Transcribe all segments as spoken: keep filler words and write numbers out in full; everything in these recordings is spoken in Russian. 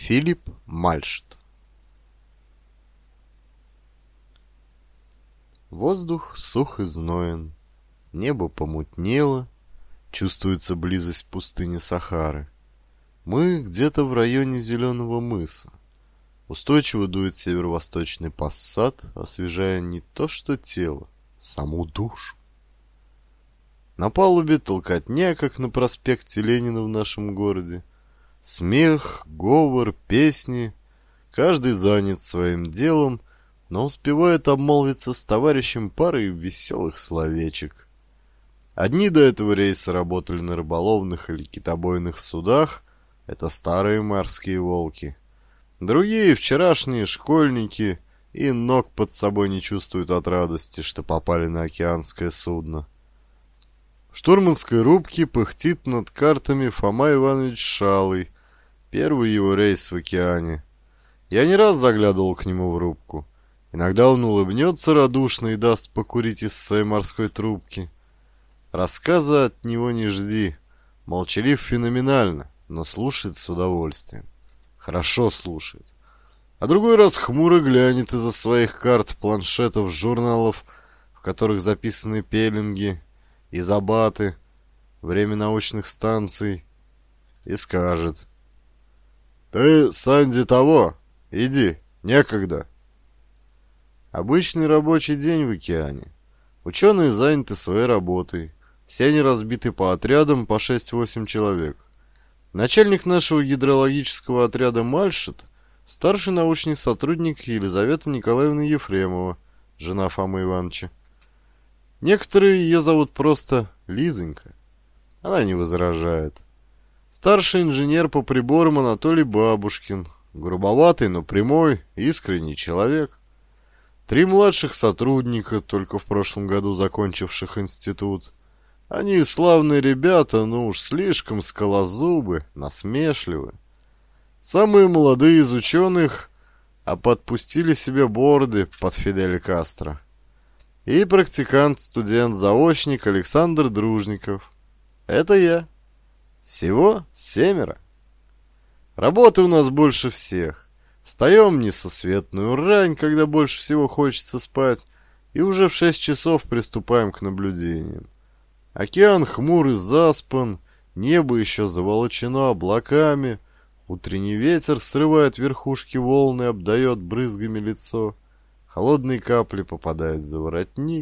Филипп Мальшт. Воздух сух и зноен, небо помутнело, чувствуется близость пустыни Сахары. Мы где-то в районе Зеленого мыса. Устойчиво дует северо-восточный пассат, освежая не то что тело, саму душу. На палубе толкотня, как на проспекте Ленина в нашем городе. Смех, говор, песни. Каждый занят своим делом, но успевает обмолвиться с товарищем парой веселых словечек. Одни до этого рейса работали на рыболовных или китобойных судах, это старые морские волки. Другие, вчерашние школьники, и ног под собой не чувствуют от радости, что попали на океанское судно. В штурманской рубке пыхтит над картами Фома Иванович Шалый, первый его рейс в океане. Я не раз заглядывал к нему в рубку. Иногда он улыбнется радушно и даст покурить из своей морской трубки. Рассказа от него не жди. Молчалив феноменально, но слушает с удовольствием. Хорошо слушает. А другой раз хмуро глянет из-за своих карт, планшетов, журналов, в которых записаны пеленги, изобаты, время научных станций, и скажет: «Ты, Санди, того, иди, некогда». Обычный рабочий день в океане. Ученые заняты своей работой. Все они разбиты по отрядам по шесть-восемь человек. Начальник нашего гидрологического отряда Мальшт, старший научный сотрудник Елизавета Николаевна Ефремова, жена Фомы Ивановича. Некоторые ее зовут просто Лизонька. Она не возражает. Старший инженер по приборам Анатолий Бабушкин. Грубоватый, но прямой, искренний человек. Три младших сотрудника, только в прошлом году закончивших институт. Они славные ребята, но уж слишком скалозубы, насмешливы. Самые молодые из ученых, а подпустили себе бороды под Фиделя Кастро. И практикант-студент-заочник Александр Дружников. Это я. Всего семеро. Работы у нас больше всех. Встаем несусветную рань, когда больше всего хочется спать, и уже в шесть часов приступаем к наблюдениям. Океан хмур и заспан, небо еще заволочено облаками, утренний ветер срывает верхушки волны и обдает брызгами лицо. Холодные капли попадают за воротник.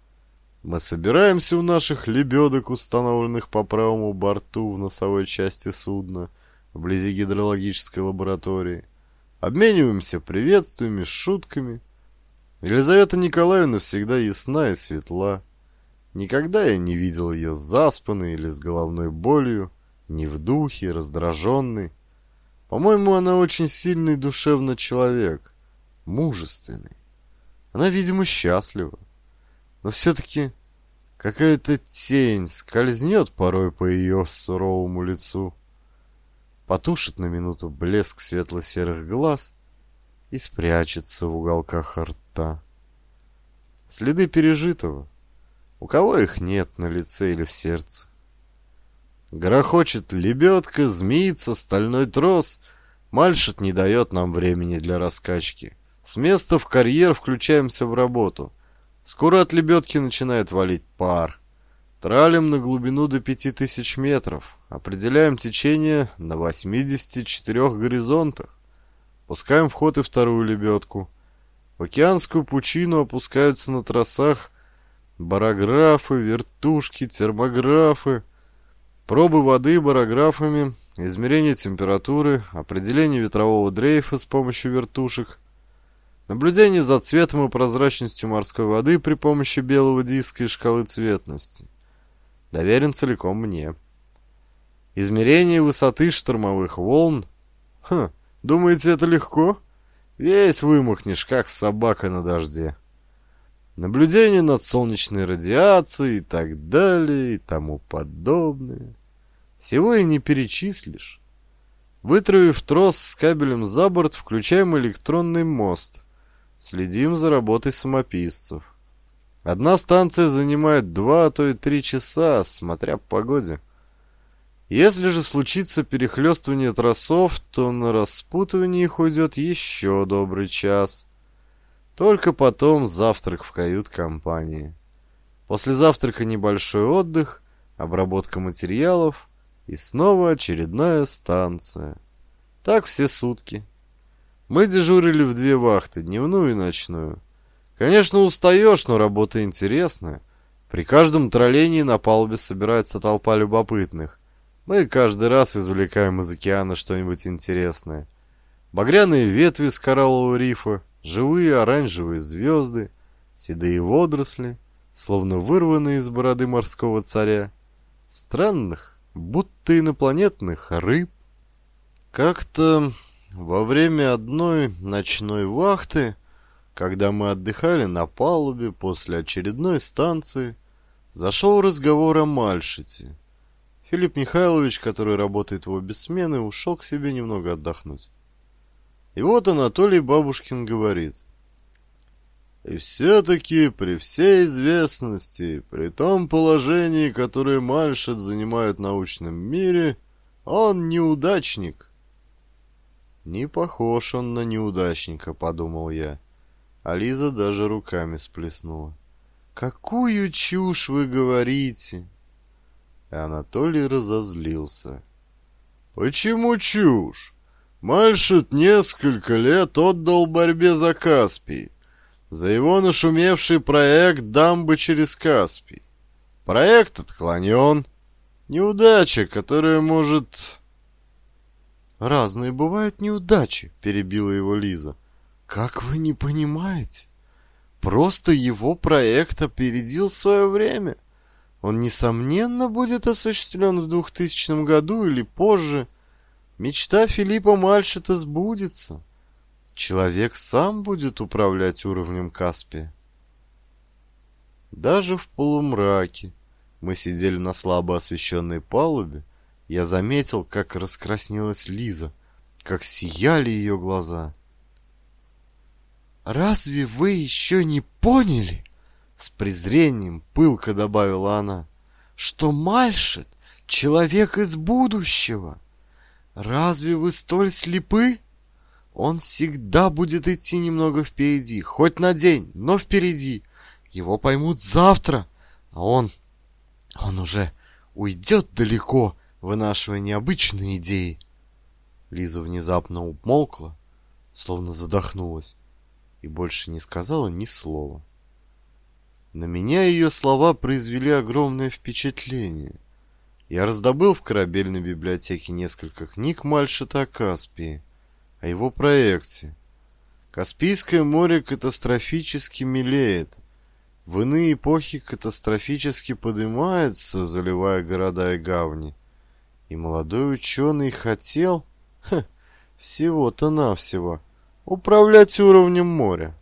Мы собираемся у наших лебедок, установленных по правому борту в носовой части судна, вблизи гидрологической лаборатории. Обмениваемся приветствиями, шутками. Елизавета Николаевна всегда ясна и светла. Никогда я не видел ее заспанной или с головной болью, не в духе, раздраженной. По-моему, она очень сильный душевно человек, мужественный. Она, видимо, счастлива. Но все-таки какая-то тень скользнет порой по ее суровому лицу, потушит на минуту блеск светло-серых глаз и спрячется в уголках рта. Следы пережитого. У кого их нет на лице или в сердце? Грохочет лебедка, змеится стальной трос. Мальшт не дает нам времени для раскачки. С места в карьер включаемся в работу. Скоро от лебедки начинает валить пар. Тралим на глубину до пяти тысяч метров. Определяем течение на восьмидесяти четырёх горизонтах. Пускаем в ход и вторую лебедку. В океанскую пучину опускаются на тросах барографы, вертушки, термографы. Пробы воды барографами, измерение температуры, определение ветрового дрейфа с помощью вертушек. Наблюдение за цветом и прозрачностью морской воды при помощи белого диска и шкалы цветности. Доверен целиком мне. Измерение высоты штормовых волн. Хм, думаете, это легко? Весь вымокнешь, как собака на дожде. Наблюдение над солнечной радиацией и так далее и тому подобное. Всего и не перечислишь. Вытравив трос с кабелем за борт, включаем электронный мост. Следим за работой самописцев. Одна станция занимает два, а то и три часа, смотря по погоде. Если же случится перехлёстывание тросов, то на распутывание их уйдет еще добрый час. Только потом завтрак в кают-компании. После завтрака небольшой отдых, обработка материалов и снова очередная станция. Так все сутки. Мы дежурили в две вахты, дневную и ночную. Конечно, устаешь, но работа интересная. При каждом троллении на палубе собирается толпа любопытных. Мы каждый раз извлекаем из океана что-нибудь интересное. Багряные ветви с кораллового рифа, живые оранжевые звезды, седые водоросли, словно вырванные из бороды морского царя, странных, будто инопланетных рыб. Как-то во время одной ночной вахты, когда мы отдыхали на палубе после очередной станции, зашел разговор о Мальшите. Филипп Михайлович, который работает в обе смены, ушел к себе немного отдохнуть. И вот Анатолий Бабушкин говорит: «И все-таки при всей известности, при том положении, которое Мальшит занимает в научном мире, он неудачник». «Не похож он на неудачника», — подумал я. А Лиза даже руками сплеснула. «Какую чушь вы говорите!» И Анатолий разозлился. «Почему чушь? Мальшит несколько лет отдал борьбе за Каспий, за его нашумевший проект дамбы через Каспий. Проект отклонен. Неудача, которая может...» «Разные бывают неудачи», — перебила его Лиза. «Как вы не понимаете? Просто его проект опередил свое время. Он, несомненно, будет осуществлен в двухтысячном году или позже. Мечта Филиппа Мальшита сбудется. Человек сам будет управлять уровнем Каспия». Даже в полумраке, мы сидели на слабо освещенной палубе, я заметил, как раскраснелась Лиза, как сияли ее глаза. «Разве вы еще не поняли?» — с презрением пылко добавила она, «что Мальшит — человек из будущего. Разве вы столь слепы? Он всегда будет идти немного впереди, хоть на день, но впереди. Его поймут завтра, а он... он уже уйдет далеко, вынашивая необычные идеи». Лиза внезапно умолкла, словно задохнулась, и больше не сказала ни слова. На меня ее слова произвели огромное впечатление. Я раздобыл в корабельной библиотеке несколько книг Мальшита о Каспии, о его проекте. Каспийское море катастрофически мелеет. В иные эпохи катастрофически поднимается, заливая города и гавани. И молодой ученый хотел, ха, всего-то навсего, управлять уровнем моря.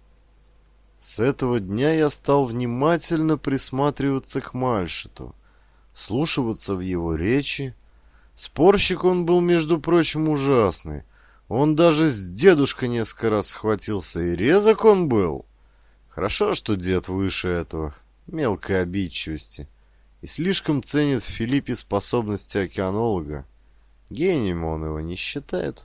С этого дня я стал внимательно присматриваться к Мальшиту, вслушиваться в его речи. Спорщик он был, между прочим, ужасный. Он даже с дедушкой несколько раз схватился, и резок он был. Хорошо, что дед выше этого, мелкой обидчивости, и слишком ценит в Филиппе способности океанолога. Гением он его не считает.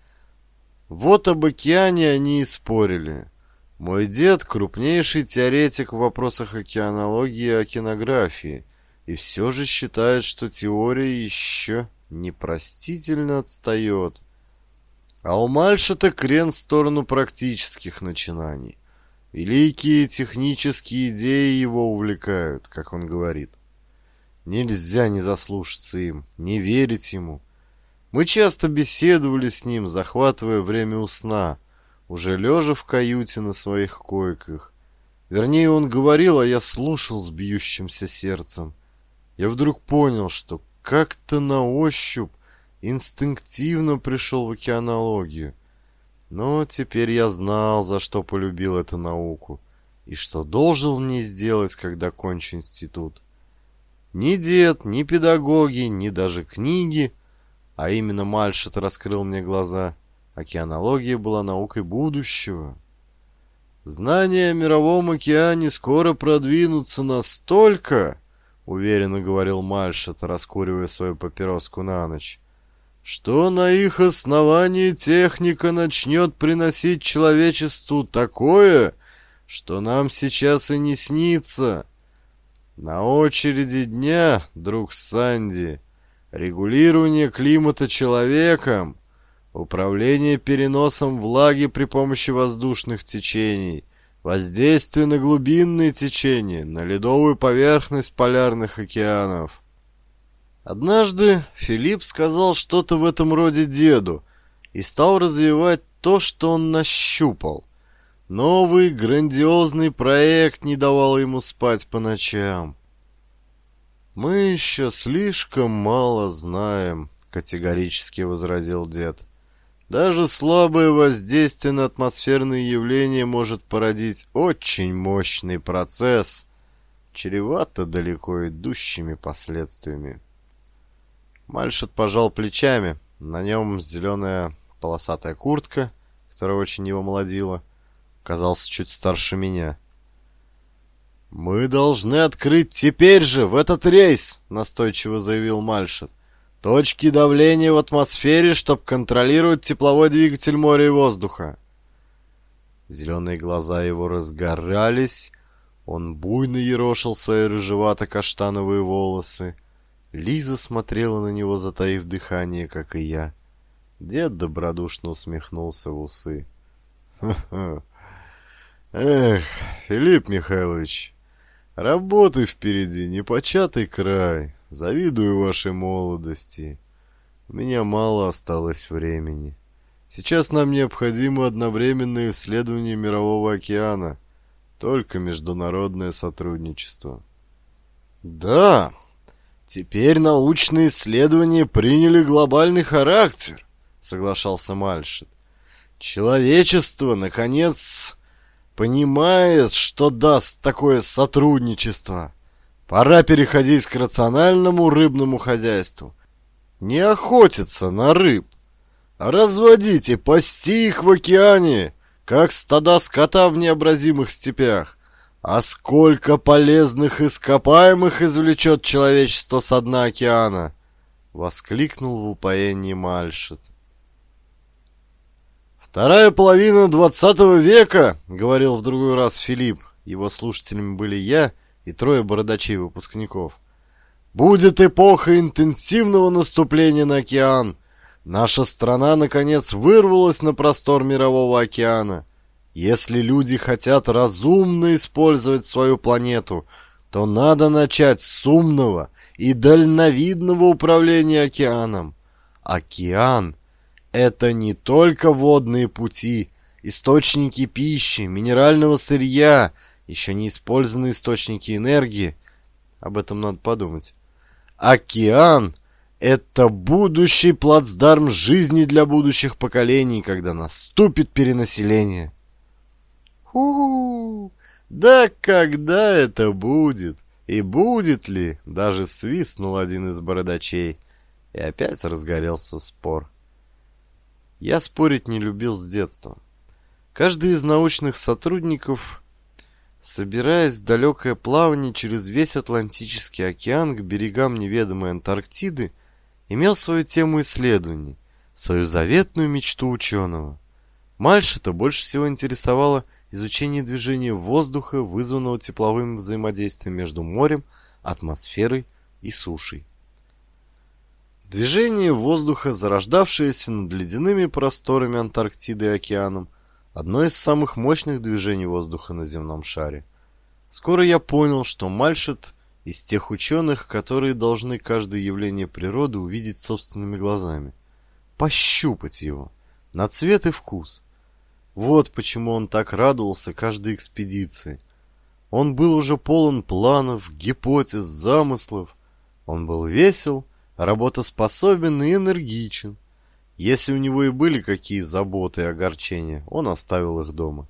Вот об океане они и спорили. Мой дед — крупнейший теоретик в вопросах океанологии и океанографии, и все же считает, что теория еще непростительно отстает. А у Мальшита крен в сторону практических начинаний. Великие технические идеи его увлекают, как он говорит. Нельзя не заслушаться им, не верить ему. Мы часто беседовали с ним, захватывая время у сна, уже лежа в каюте на своих койках. Вернее, он говорил, а я слушал с бьющимся сердцем. Я вдруг понял, что как-то на ощупь, инстинктивно пришел в океанологию. Но теперь я знал, за что полюбил эту науку, и что должен в ней сделать, когда кончу институт. Ни дед, ни педагоги, ни даже книги, а именно Мальшит раскрыл мне глаза. Океанология была наукой будущего. Знания о мировом океане скоро продвинутся настолько, — уверенно говорил Мальшет, раскуривая свою папироску на ночь, — «что на их основании техника начнет приносить человечеству такое, что нам сейчас и не снится. На очереди дня, друг Санди, регулирование климата человеком, управление переносом влаги при помощи воздушных течений, воздействие на глубинные течения, на ледовую поверхность полярных океанов». Однажды Филипп сказал что-то в этом роде деду и стал развивать то, что он нащупал. Новый грандиозный проект не давал ему спать по ночам. «Мы еще слишком мало знаем», — категорически возразил дед. «Даже слабое воздействие на атмосферные явления может породить очень мощный процесс, чревато далеко идущими последствиями». Мальшет пожал плечами. На нем зеленая полосатая куртка, которая очень его молодила. Казался чуть старше меня. «Мы должны открыть теперь же, в этот рейс», — настойчиво заявил Мальшет, «точки давления в атмосфере, чтобы контролировать тепловой двигатель моря и воздуха». Зеленые глаза его разгорались, он буйно ерошил свои рыжевато-каштановые волосы. Лиза смотрела на него, затаив дыхание, как и я. Дед добродушно усмехнулся в усы. «Ха-ха! Эх, Филипп Михайлович, работы впереди непочатый край. Завидую вашей молодости. У меня мало осталось времени. Сейчас нам необходимо одновременное исследование Мирового океана. Только международное сотрудничество». «Да, теперь научные исследования приняли глобальный характер», — соглашался Мальшет. «Человечество, наконец, понимает, что даст такое сотрудничество. Пора переходить к рациональному рыбному хозяйству. Не охотиться на рыб, а разводить и пасти их в океане, как стада скота в необразимых степях. А сколько полезных ископаемых извлечет человечество со дна океана!» — воскликнул в упоении Мальшет. «Вторая половина двадцатого века, — говорил в другой раз Филипп, его слушателями были я и трое бородачей-выпускников, — будет эпоха интенсивного наступления на океан. Наша страна, наконец, вырвалась на простор Мирового океана. Если люди хотят разумно использовать свою планету, то надо начать с умного и дальновидного управления океаном. Океан — это не только водные пути, источники пищи, минерального сырья, еще не использованные источники энергии. Об этом надо подумать. Океан — это будущий плацдарм жизни для будущих поколений, когда наступит перенаселение. «Ху-ху! Да когда это будет? И будет ли?» — даже свистнул один из бородачей. И опять разгорелся спор. Я спорить не любил с детства. Каждый из научных сотрудников, собираясь в далекое плавание через весь Атлантический океан к берегам неведомой Антарктиды, имел свою тему исследований, свою заветную мечту ученого. Мальшета больше всего интересовало изучение движения воздуха, вызванного тепловым взаимодействием между морем, атмосферой и сушей. Движение воздуха, зарождавшееся над ледяными просторами Антарктиды и океаном, одно из самых мощных движений воздуха на земном шаре. Скоро я понял, что Мальшет из тех ученых, которые должны каждое явление природы увидеть собственными глазами, пощупать его на цвет и вкус. Вот почему он так радовался каждой экспедиции. Он был уже полон планов, гипотез, замыслов. Он был весел, работоспособен и энергичен. Если у него и были какие заботы и огорчения, он оставил их дома.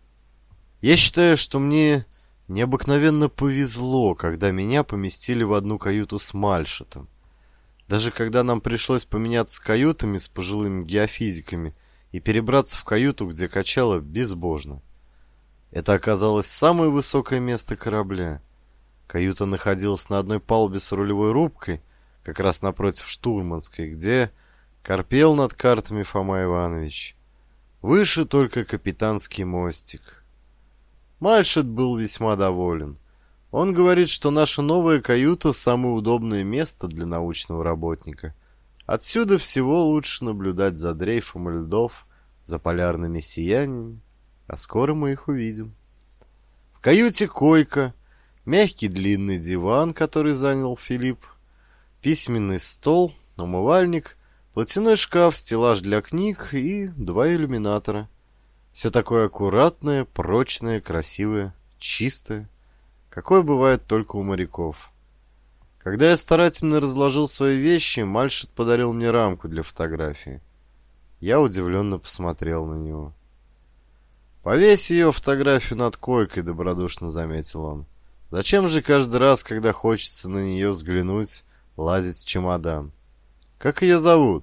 Я считаю, что мне необыкновенно повезло, когда меня поместили в одну каюту с Мальшетом. Даже когда нам пришлось поменяться каютами с пожилыми геофизиками и перебраться в каюту, где качало безбожно. Это оказалось самое высокое место корабля. Каюта находилась на одной палубе с рулевой рубкой, как раз напротив штурманской, где корпел над картами Фома Иванович. Выше только капитанский мостик. Мальшет был весьма доволен. Он говорит, что наша новая каюта — самое удобное место для научного работника. Отсюда всего лучше наблюдать за дрейфом льдов, за полярными сияниями, а скоро мы их увидим. В каюте койка, мягкий длинный диван, который занял Филипп, письменный стол, умывальник, платяной шкаф, стеллаж для книг и два иллюминатора. Все такое аккуратное, прочное, красивое, чистое, какое бывает только у моряков. Когда я старательно разложил свои вещи, Мальшет подарил мне рамку для фотографии. Я удивленно посмотрел на него. «Повесь ее фотографию над койкой», — добродушно заметил он. «Зачем же каждый раз, когда хочется на нее взглянуть, лазить в чемодан? Как ее зовут?»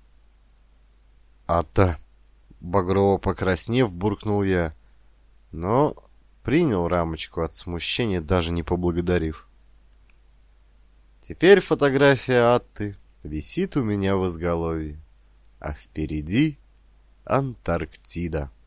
«А-то!» — багрово покраснев, буркнул я, но принял рамочку от смущения, даже не поблагодарив. Теперь фотография Атты висит у меня в изголовье, а впереди Антарктида.